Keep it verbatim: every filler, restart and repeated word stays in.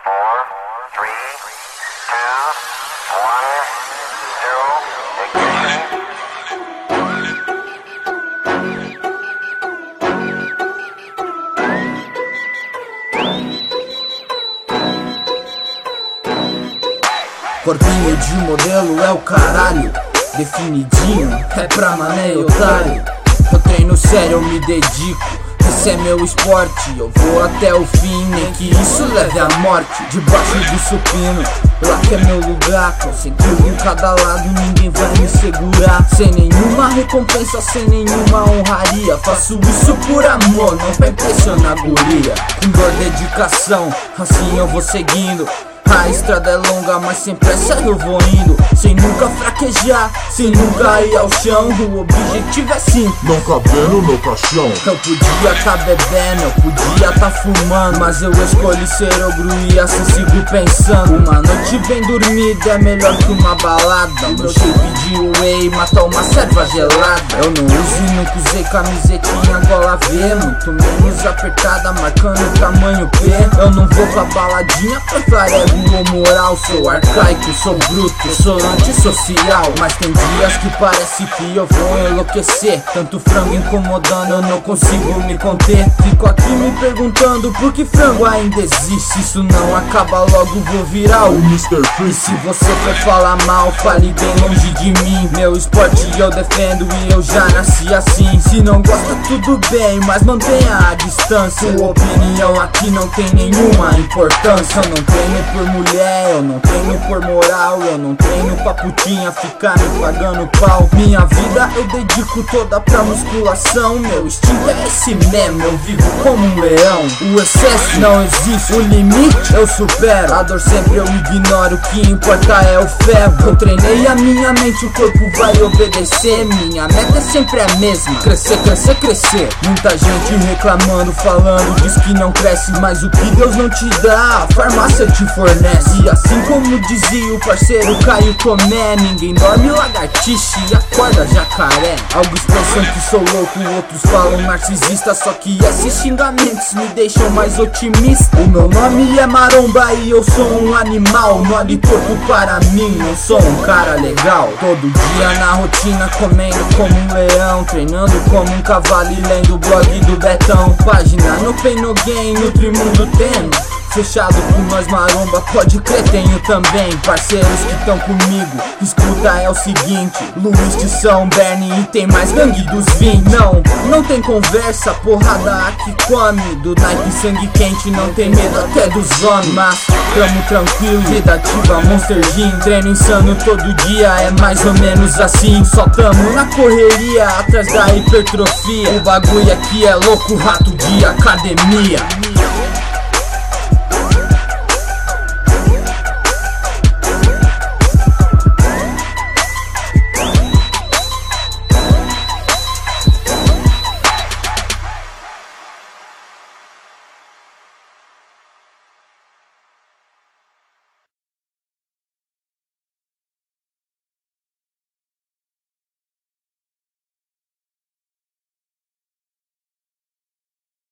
four, three, two, one, zero, ignition. Corpinho de modelo é o caralho, definidinho, é pra mané e otário. Eu treino sério, eu me dedico, esse é meu esporte. Eu vou até o fim, nem que isso leve à morte. Debaixo do supino, lá que é meu lugar. Com cem quilos em cada lado, ninguém vai me segurar. Sem nenhuma recompensa, sem nenhuma honraria. Faço isso por amor, não pra impressionar a guria. Com dor, dedicação, assim eu vou seguindo. A estrada é longa, mas sem pressa eu vou indo. Sem nunca fraquejar, sem nunca ir ao chão. O objetivo é simples, não cabendo no caixão. Eu podia tá bebendo, eu podia tá fumando, mas eu escolhi ser ogro e assim sigo pensando. Uma noite bem dormida é melhor que uma balada. Meu shape de whey mata uma serva gelada. Eu não uso e nunca usei camisetinha gola V, muito menos apertada, marcando tamanho P. Eu não vou pra baladinha pra farego ou moral. Sou arcaico, sou bruto, sou antissocial. Mas tem dias que parece que eu vou enlouquecer. Tanto frango incomodando, eu não consigo me conter. Fico aqui me perguntando por que frango ainda existe. Se isso não acaba logo, vou virar o mister Freeze. Se você for falar mal, fale bem longe de mim. Meu esporte eu defendo e eu já nasci assim. Se não gosta, tudo bem, mas mantenha a distância. Sua opinião aqui não tem nenhuma importância. Eu não treino por mulher, eu não treino por moral. Eu não treino pra putinha ficar me pagando pau. Minha vida eu dedico toda pra musculação. Meu instinto é esse mesmo, eu vivo como um leão. O excesso não existe, o limite eu supero. A dor sempre eu ignoro, o que importa é o ferro. Eu treinei a minha mente, o corpo vai obedecer. Minha meta é sempre a mesma, crescer, crescer, crescer. Muita gente reclamando, falando, diz que não cresce. Mas o que Deus não te dá, a farmácia te fornece. E assim como dizia o parceiro Caio Tomé, ninguém dorme lagartixa e acorda jacaré. Alguns pensam que sou louco, outros falam narcisista. Só que esses xingamentos me deixam mais otimista. O meu nome é Maromba e eu sou um animal. No olhe torto para mim, eu sou um cara legal. Todo dia na rotina comendo como um leão, treinando como um cavalo e lendo o blog do Betão. Página no Pain No Gain, Nutrimundo tendo fechado com nós maromba, pode crer, tenho também parceiros que tão comigo. Escuta, é o seguinte, Luiz de São Berne e tem mais gangue dos vinte. Não, não tem conversa, porrada aqui come. Do naipe sangue quente, não tem medo até dos homens. Mas tamo tranquilo, vida ativa, Monster Gym. Treino insano todo dia, é mais ou menos assim. Só tamo na correria, atrás da hipertrofia. O bagulho aqui é louco, rato de academia.